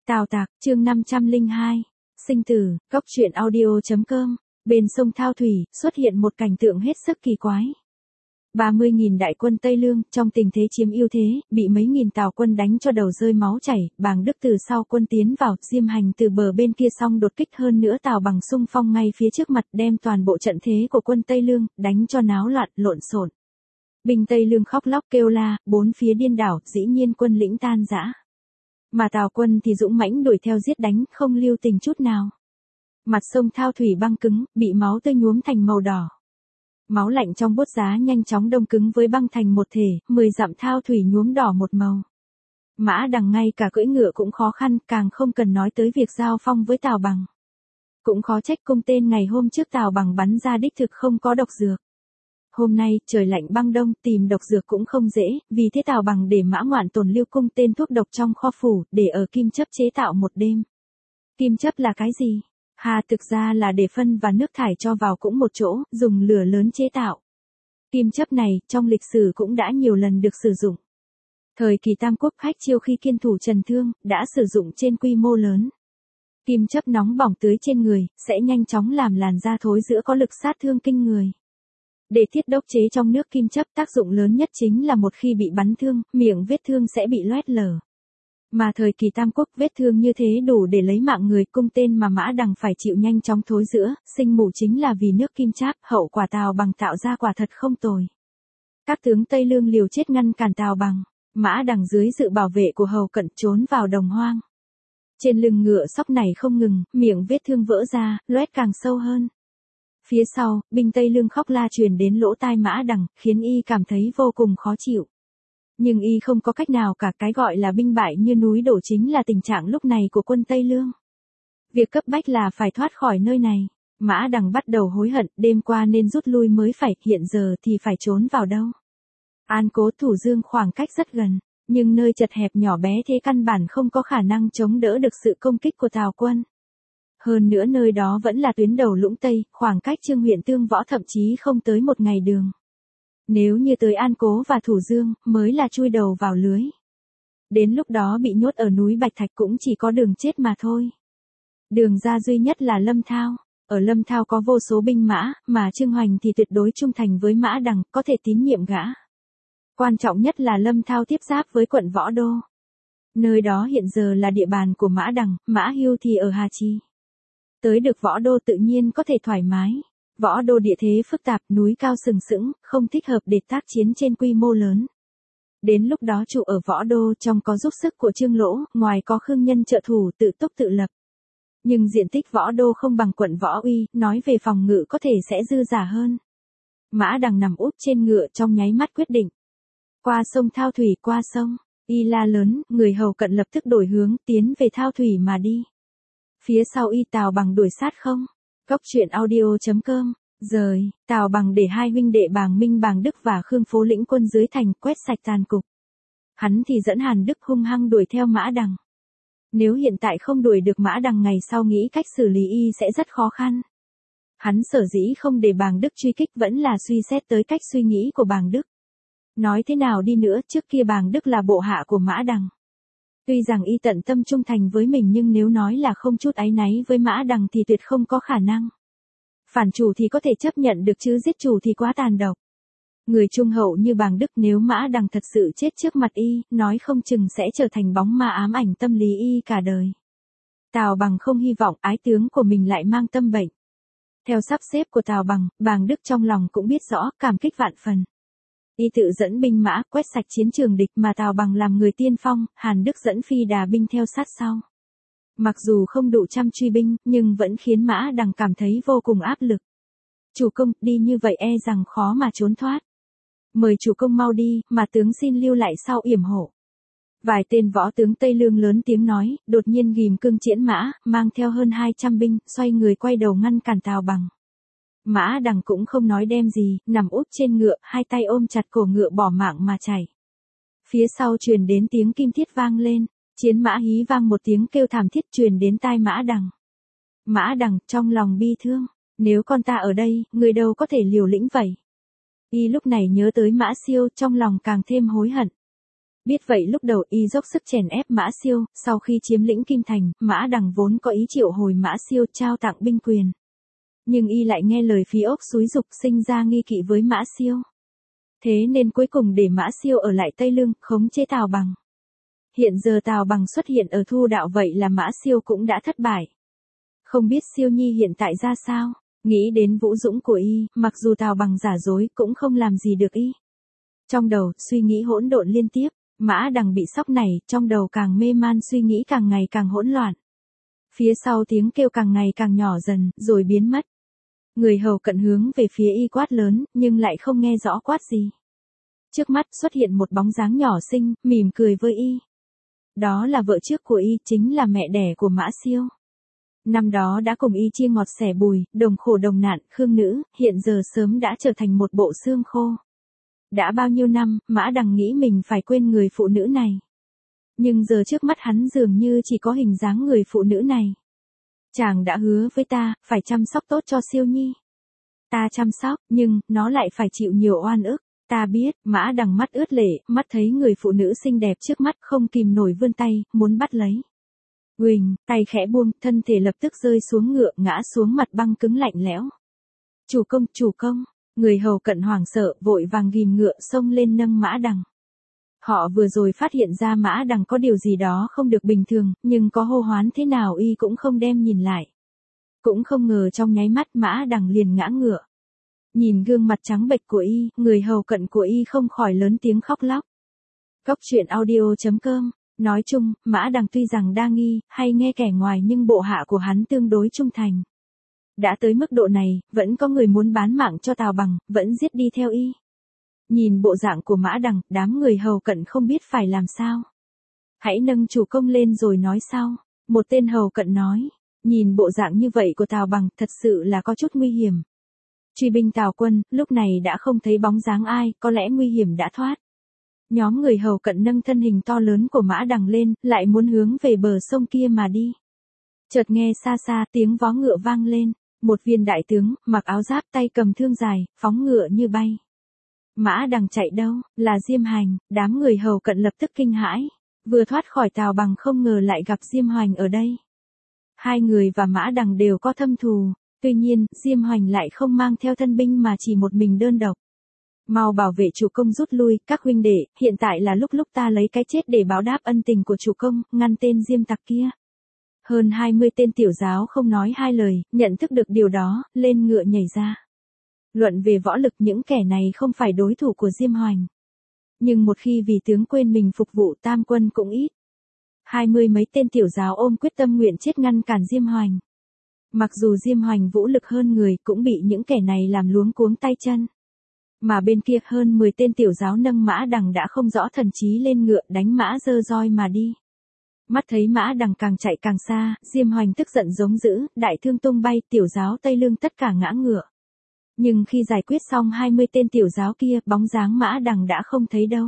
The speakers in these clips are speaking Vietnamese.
Tào Tạc, chương 502. Sinh tử, góc truyện audio.com. Bên sông Thao Thủy, xuất hiện một cảnh tượng hết sức kỳ quái. 30.000 đại quân Tây Lương, trong tình thế chiếm ưu thế, bị mấy nghìn Tào quân đánh cho đầu rơi máu chảy, Bàng Đức từ sau quân tiến vào, Diêm Hành từ bờ bên kia song đột kích, hơn nữa Tào Bằng xung phong ngay phía trước mặt, đem toàn bộ trận thế của quân Tây Lương, đánh cho náo loạn, lộn xộn. Binh Tây Lương khóc lóc kêu la, bốn phía điên đảo, dĩ nhiên quân lĩnh tan rã. Mà Tào quân thì dũng mãnh đuổi theo giết đánh, không lưu tình chút nào. Mặt sông Thao Thủy băng cứng, bị máu tươi nhuốm thành màu đỏ. Máu lạnh trong bốt giá nhanh chóng đông cứng với băng thành một thể, 10 dặm Thao Thủy nhuốm đỏ một màu. Mã Đằng ngay cả cưỡi ngựa cũng khó khăn, càng không cần nói tới việc giao phong với Tào Bằng. Cũng khó trách cung tên ngày hôm trước Tào Bằng bắn ra đích thực không có độc dược. Hôm nay, trời lạnh băng đông, tìm độc dược cũng không dễ, vì thế Tào Bằng để Mã Ngoạn tồn lưu cung tên thuốc độc trong kho phủ, để ở kim chấp chế tạo một đêm. Kim chấp là cái gì? Thực ra là để phân và nước thải cho vào cũng một chỗ, dùng lửa lớn chế tạo. Kim chấp này, trong lịch sử cũng đã nhiều lần được sử dụng. Thời kỳ Tam Quốc Khách Chiêu khi kiên thủ Trần Thương, đã sử dụng trên quy mô lớn. Kim chấp nóng bỏng tưới trên người, sẽ nhanh chóng làm làn da thối rữa có lực sát thương kinh người. Để thiết đốc chế trong nước kim chấp, tác dụng lớn nhất chính là một khi bị bắn thương, miệng vết thương sẽ bị loét lở. Mà thời kỳ Tam Quốc, vết thương như thế đủ để lấy mạng người, cung tên mà Mã Đằng phải chịu nhanh chóng thối rữa, sinh mù chính là vì nước kim cháp, hậu quả Tào Bằng tạo ra quả thật không tồi. Các tướng Tây Lương liều chết ngăn cản Tào Bằng, Mã Đằng dưới sự bảo vệ của hầu cận trốn vào đồng hoang. Trên lưng ngựa sóc này không ngừng, miệng vết thương vỡ ra, loét càng sâu hơn. Phía sau, binh Tây Lương khóc la truyền đến lỗ tai Mã Đằng, khiến y cảm thấy vô cùng khó chịu. Nhưng y không có cách nào cả, cái gọi là binh bại như núi đổ chính là tình trạng lúc này của quân Tây Lương. Việc cấp bách là phải thoát khỏi nơi này. Mã Đằng bắt đầu hối hận, đêm qua nên rút lui mới phải, hiện giờ thì phải trốn vào đâu. An Cố Thủ Dương khoảng cách rất gần, nhưng nơi chật hẹp nhỏ bé thế căn bản không có khả năng chống đỡ được sự công kích của Tào quân. Hơn nữa nơi đó vẫn là tuyến đầu Lũng Tây, khoảng cách Trương huyện Tương Võ thậm chí không tới một ngày đường. Nếu như tới An Cố và Thủ Dương, mới là chui đầu vào lưới. Đến lúc đó bị nhốt ở núi Bạch Thạch cũng chỉ có đường chết mà thôi. Đường ra duy nhất là Lâm Thao. Ở Lâm Thao có vô số binh mã, mà Trương Hoành thì tuyệt đối trung thành với Mã Đằng, có thể tín nhiệm gã. Quan trọng nhất là Lâm Thao tiếp giáp với quận Võ Đô. Nơi đó hiện giờ là địa bàn của Mã Đằng, Mã Hưu thì ở Hà Chi. Tới được Võ Đô tự nhiên có thể thoải mái. Võ Đô địa thế phức tạp, núi cao sừng sững, không thích hợp để tác chiến trên quy mô lớn. Đến lúc đó trụ ở Võ Đô trong có giúp sức của Trương Lỗ, ngoài có Khương Nhân trợ thủ tự túc tự lập. Nhưng diện tích Võ Đô không bằng quận Võ Uy, nói về phòng ngự có thể sẽ dư giả hơn. Mã Đằng nằm úp trên ngựa trong nháy mắt quyết định. Qua sông Thao Thủy, qua sông, y la lớn, người hầu cận lập tức đổi hướng, tiến về Thao Thủy mà đi. Phía sau y Tào Bằng đuổi sát không? Góc truyện audio.com. Rời, Tào Bằng để hai huynh đệ Bàng Minh Bàng Đức và Khương Phố lĩnh quân dưới thành, quét sạch tàn cục. Hắn thì dẫn Hàn Đức hung hăng đuổi theo Mã Đằng. Nếu hiện tại không đuổi được Mã Đằng, ngày sau nghĩ cách xử lý y sẽ rất khó khăn. Hắn sở dĩ không để Bàng Đức truy kích vẫn là suy xét tới cách suy nghĩ của Bàng Đức. Nói thế nào đi nữa, trước kia Bàng Đức là bộ hạ của Mã Đằng. Tuy rằng y tận tâm trung thành với mình, nhưng nếu nói là không chút áy náy với Mã Đằng thì tuyệt không có khả năng. Phản chủ thì có thể chấp nhận được chứ giết chủ thì quá tàn độc. Người trung hậu như Bàng Đức, nếu Mã Đằng thật sự chết trước mặt y, nói không chừng sẽ trở thành bóng ma ám ảnh tâm lý y cả đời. Tào Bằng không hy vọng ái tướng của mình lại mang tâm bệnh. Theo sắp xếp của Tào Bằng, Bàng Đức trong lòng cũng biết rõ, cảm kích vạn phần. Y tự dẫn binh mã, quét sạch chiến trường địch, mà Tào Bằng làm người tiên phong, Hàn Đức dẫn phi đà binh theo sát sau. Mặc dù không đủ trăm truy binh, nhưng vẫn khiến Mã Đằng cảm thấy vô cùng áp lực. Chủ công, đi như vậy e rằng khó mà trốn thoát. Mời chủ công mau đi, mà tướng xin lưu lại sau yểm hộ. Vài tên võ tướng Tây Lương lớn tiếng nói, đột nhiên ghim cương chiến mã, mang theo hơn 200 binh, xoay người quay đầu ngăn cản Tào Bằng. Mã Đằng cũng không nói đem gì, nằm úp trên ngựa, hai tay ôm chặt cổ ngựa bỏ mạng mà chạy. Phía sau truyền đến tiếng kim thiết vang lên, chiến mã hí vang một tiếng kêu thảm thiết truyền đến tai Mã Đằng. Mã Đằng trong lòng bi thương, nếu con ta ở đây, người đâu có thể liều lĩnh vậy. Y lúc này nhớ tới Mã Siêu, trong lòng càng thêm hối hận. Biết vậy lúc đầu y dốc sức chèn ép Mã Siêu, sau khi chiếm lĩnh Kim Thành, Mã Đằng vốn có ý triệu hồi Mã Siêu trao tặng binh quyền. Nhưng y lại nghe lời Phí Ốc xúi giục, sinh ra nghi kỵ với Mã Siêu. Thế nên cuối cùng để Mã Siêu ở lại Tây Lương, khống chế Tào Bằng. Hiện giờ Tào Bằng xuất hiện ở Thu Đạo, vậy là Mã Siêu cũng đã thất bại. Không biết Siêu Nhi hiện tại ra sao, nghĩ đến vũ dũng của y, mặc dù Tào Bằng giả dối cũng không làm gì được y. Trong đầu, suy nghĩ hỗn độn liên tiếp, Mã Đằng bị sốc này, trong đầu càng mê man, suy nghĩ càng ngày càng hỗn loạn. Phía sau tiếng kêu càng ngày càng nhỏ dần, rồi biến mất. Người hầu cận hướng về phía y quát lớn, nhưng lại không nghe rõ quát gì. Trước mắt xuất hiện một bóng dáng nhỏ xinh, mỉm cười với y. Đó là vợ trước của y, chính là mẹ đẻ của Mã Siêu. Năm đó đã cùng y chia ngọt sẻ bùi, đồng khổ đồng nạn, Khương nữ, hiện giờ sớm đã trở thành một bộ xương khô. Đã bao nhiêu năm, Mã Đằng nghĩ mình phải quên người phụ nữ này. Nhưng giờ trước mắt hắn dường như chỉ có hình dáng người phụ nữ này. Chàng đã hứa với ta, phải chăm sóc tốt cho Siêu Nhi. Ta chăm sóc, nhưng, nó lại phải chịu nhiều oan ức. Ta biết, Mã Đằng mắt ướt lệ, mắt thấy người phụ nữ xinh đẹp trước mắt không kìm nổi vươn tay, muốn bắt lấy. Huỳnh, tay khẽ buông, thân thể lập tức rơi xuống ngựa, ngã xuống mặt băng cứng lạnh lẽo. Chủ công, người hầu cận hoảng sợ, vội vàng ghim ngựa xông lên nâng Mã Đằng. Họ vừa rồi phát hiện ra Mã Đằng có điều gì đó không được bình thường, nhưng có hô hoán thế nào y cũng không đem nhìn lại. Cũng không ngờ trong nháy mắt Mã Đằng liền ngã ngựa. Nhìn gương mặt trắng bệch của y, người hầu cận của y không khỏi lớn tiếng khóc lóc. Cốc truyện audio.com. Nói chung, Mã Đằng tuy rằng đa nghi, hay nghe kẻ ngoài nhưng bộ hạ của hắn tương đối trung thành. Đã tới mức độ này, vẫn có người muốn bán mạng cho Tào Bằng, vẫn giết đi theo y. Nhìn bộ dạng của Mã Đằng, đám người hầu cận không biết phải làm sao. Hãy nâng chủ công lên rồi nói sau. Một tên hầu cận nói, nhìn bộ dạng như vậy của Tào Bằng thật sự là có chút nguy hiểm. Truy binh Tào quân, lúc này đã không thấy bóng dáng ai, có lẽ nguy hiểm đã thoát. Nhóm người hầu cận nâng thân hình to lớn của Mã Đằng lên, lại muốn hướng về bờ sông kia mà đi. Chợt nghe xa xa tiếng vó ngựa vang lên, một viên đại tướng, mặc áo giáp tay cầm thương dài, phóng ngựa như bay. Mã Đằng chạy đâu, là Diêm Hành, đám người hầu cận lập tức kinh hãi, vừa thoát khỏi Tào Bằng không ngờ lại gặp Diêm Hoành ở đây. Hai người và Mã Đằng đều có thâm thù, tuy nhiên, Diêm Hoành lại không mang theo thân binh mà chỉ một mình đơn độc. Mau bảo vệ chủ công rút lui, các huynh đệ, hiện tại là lúc ta lấy cái chết để báo đáp ân tình của chủ công, ngăn tên Diêm tặc kia. Hơn 20 tên tiểu giáo không nói hai lời, nhận thức được điều đó, lên ngựa nhảy ra. Luận về võ lực những kẻ này không phải đối thủ của Diêm Hoành. Nhưng một khi vì tướng quên mình phục vụ tam quân cũng ít. 20 mấy tên tiểu giáo ôm quyết tâm nguyện chết ngăn cản Diêm Hoành. Mặc dù Diêm Hoành vũ lực hơn người cũng bị những kẻ này làm luống cuống tay chân. Mà bên kia hơn 10 tên tiểu giáo nâng Mã Đằng đã không rõ thần trí lên ngựa đánh mã giơ roi mà đi. Mắt thấy Mã Đằng càng chạy càng xa, Diêm Hoành tức giận giống dữ, đại thương tung bay, tiểu giáo Tây Lương tất cả ngã ngựa. Nhưng khi giải quyết xong 20 tên tiểu giáo kia, bóng dáng Mã Đằng đã không thấy đâu.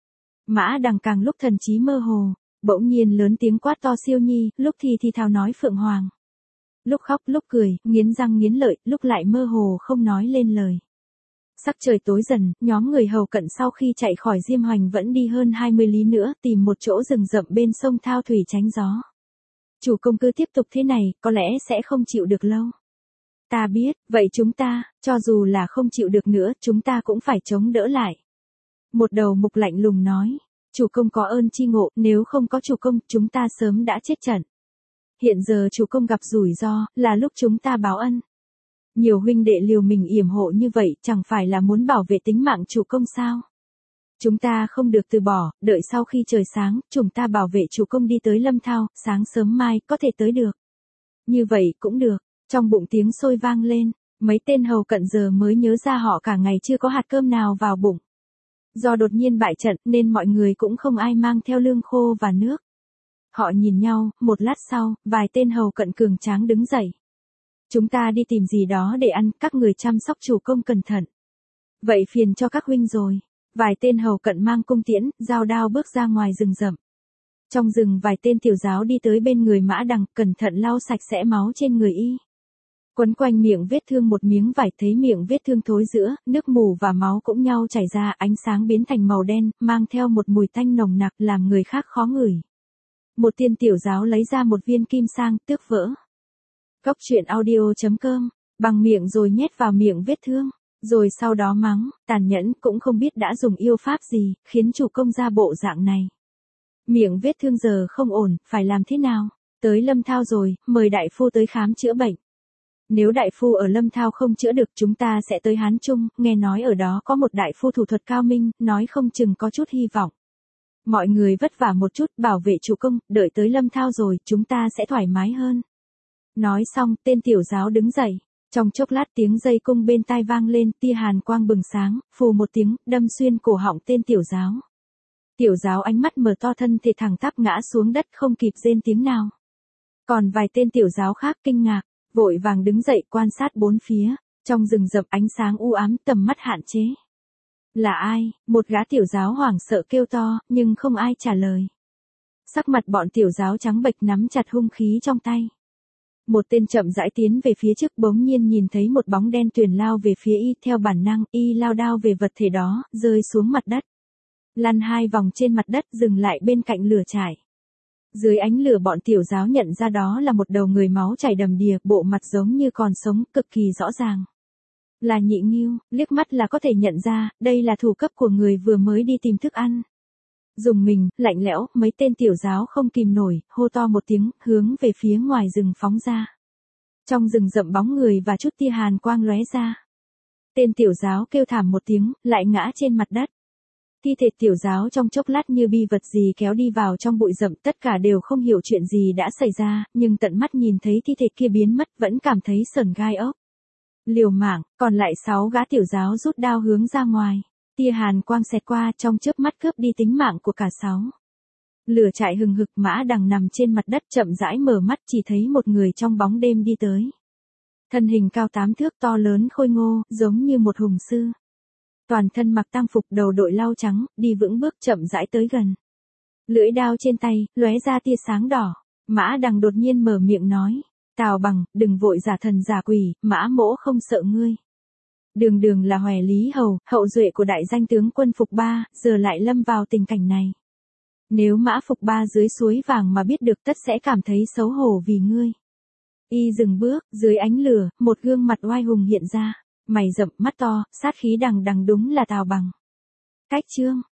Mã Đằng càng lúc thần trí mơ hồ, bỗng nhiên lớn tiếng quát to Siêu Nhi, lúc thì thào nói Phượng Hoàng. Lúc khóc lúc cười, nghiến răng nghiến lợi, lúc lại mơ hồ không nói lên lời. Sắc trời tối dần, nhóm người hầu cận sau khi chạy khỏi Diêm Hoành vẫn đi hơn 20 lý nữa tìm một chỗ rừng rậm bên sông Thao Thủy tránh gió. Chủ công cứ tiếp tục thế này, có lẽ sẽ không chịu được lâu. Ta biết, vậy chúng ta, cho dù là không chịu được nữa, chúng ta cũng phải chống đỡ lại. Một đầu mục lạnh lùng nói, chủ công có ơn chi ngộ, nếu không có chủ công, chúng ta sớm đã chết trận. Hiện giờ chủ công gặp rủi ro, là lúc chúng ta báo ân. Nhiều huynh đệ liều mình yểm hộ như vậy, chẳng phải là muốn bảo vệ tính mạng chủ công sao? Chúng ta không được từ bỏ, đợi sau khi trời sáng, chúng ta bảo vệ chủ công đi tới Lâm Thao, sáng sớm mai, có thể tới được. Như vậy cũng được, trong bụng tiếng sôi vang lên, mấy tên hầu cận giờ mới nhớ ra họ cả ngày chưa có hạt cơm nào vào bụng. Do đột nhiên bại trận nên mọi người cũng không ai mang theo lương khô và nước. Họ nhìn nhau, một lát sau, vài tên hầu cận cường tráng đứng dậy. Chúng ta đi tìm gì đó để ăn, các người chăm sóc chủ công cẩn thận. Vậy phiền cho các huynh rồi. Vài tên hầu cận mang cung tiễn, dao đao bước ra ngoài rừng rậm. Trong rừng vài tên tiểu giáo đi tới bên người Mã Đằng, cẩn thận lau sạch sẽ máu trên người y. Quấn quanh miệng vết thương một miếng vải, thấy miệng vết thương thối rữa, nước mù và máu cũng nhau chảy ra, ánh sáng biến thành màu đen, mang theo một mùi tanh nồng nặc làm người khác khó ngửi. Một tiên tiểu giáo lấy ra một viên kim sang, tước vỡ. Góc truyện audio.com, bằng miệng rồi nhét vào miệng vết thương, rồi sau đó mắng, tàn nhẫn, cũng không biết đã dùng yêu pháp gì, khiến chủ công ra bộ dạng này. Miệng vết thương giờ không ổn, phải làm thế nào? Tới Lâm Thao rồi, mời đại phu tới khám chữa bệnh. Nếu đại phu ở Lâm Thao không chữa được, chúng ta sẽ tới Hán Trung, nghe nói ở đó có một đại phu thủ thuật cao minh, nói không chừng có chút hy vọng. Mọi người vất vả một chút, bảo vệ chủ công, đợi tới Lâm Thao rồi, chúng ta sẽ thoải mái hơn. Nói xong, tên tiểu giáo đứng dậy. Trong chốc lát tiếng dây cung bên tai vang lên, tia hàn quang bừng sáng, phù một tiếng, đâm xuyên cổ họng tên tiểu giáo. Tiểu giáo ánh mắt mở to, thân thể thẳng tắp ngã xuống đất, không kịp rên tiếng nào. Còn vài tên tiểu giáo khác kinh ngạc, vội vàng đứng dậy quan sát bốn phía, trong rừng rậm ánh sáng u ám, tầm mắt hạn chế. Là ai? Một gã tiểu giáo hoảng sợ kêu to, nhưng không ai trả lời. Sắc mặt bọn tiểu giáo trắng bệch, nắm chặt hung khí trong tay. Một tên chậm rãi tiến về phía trước, bỗng nhiên nhìn thấy một bóng đen tuyền lao về phía y, theo bản năng, y lao đao về vật thể đó, rơi xuống mặt đất. Lăn 2 vòng trên mặt đất, dừng lại bên cạnh lửa trại. Dưới ánh lửa bọn tiểu giáo nhận ra đó là một đầu người máu chảy đầm đìa, bộ mặt giống như còn sống, cực kỳ rõ ràng. Là Nhị Ngưu, liếc mắt là có thể nhận ra, đây là thủ cấp của người vừa mới đi tìm thức ăn. Dùng mình, lạnh lẽo, mấy tên tiểu giáo không kìm nổi, hô to một tiếng, hướng về phía ngoài rừng phóng ra. Trong rừng rậm bóng người và chút tia hàn quang lóe ra. Tên tiểu giáo kêu thảm một tiếng, lại ngã trên mặt đất. Thi thể tiểu giáo trong chốc lát như bi vật gì kéo đi vào trong bụi rậm, tất cả đều không hiểu chuyện gì đã xảy ra, nhưng tận mắt nhìn thấy thi thể kia biến mất vẫn cảm thấy sởn gai ốc. Liều mạng, còn lại 6 gã tiểu giáo rút đao hướng ra ngoài. Tia hàn quang xẹt qua, trong chớp mắt cướp đi tính mạng của cả 6. Lửa trại hừng hực, Mã Đằng nằm trên mặt đất chậm rãi mở mắt, chỉ thấy một người trong bóng đêm đi tới. Thân hình cao 8 thước, to lớn khôi ngô, giống như một hùng sư. Toàn thân mặc tang phục, đầu đội lau trắng, đi vững bước chậm rãi tới gần. Lưỡi đao trên tay, lóe ra tia sáng đỏ. Mã Đằng đột nhiên mở miệng nói. Tào Bằng, đừng vội giả thần giả quỷ, Mã Mỗ không sợ ngươi. Đường đường là Hoè Lý Hầu, hậu duệ của đại danh tướng quân Phục Ba, giờ lại lâm vào tình cảnh này. Nếu Mã Phục Ba dưới suối vàng mà biết được, tất sẽ cảm thấy xấu hổ vì ngươi. Y dừng bước, dưới ánh lửa, một gương mặt oai hùng hiện ra. Mày rậm, mắt to, sát khí đằng đằng, đúng là Tào Bằng. Cách chương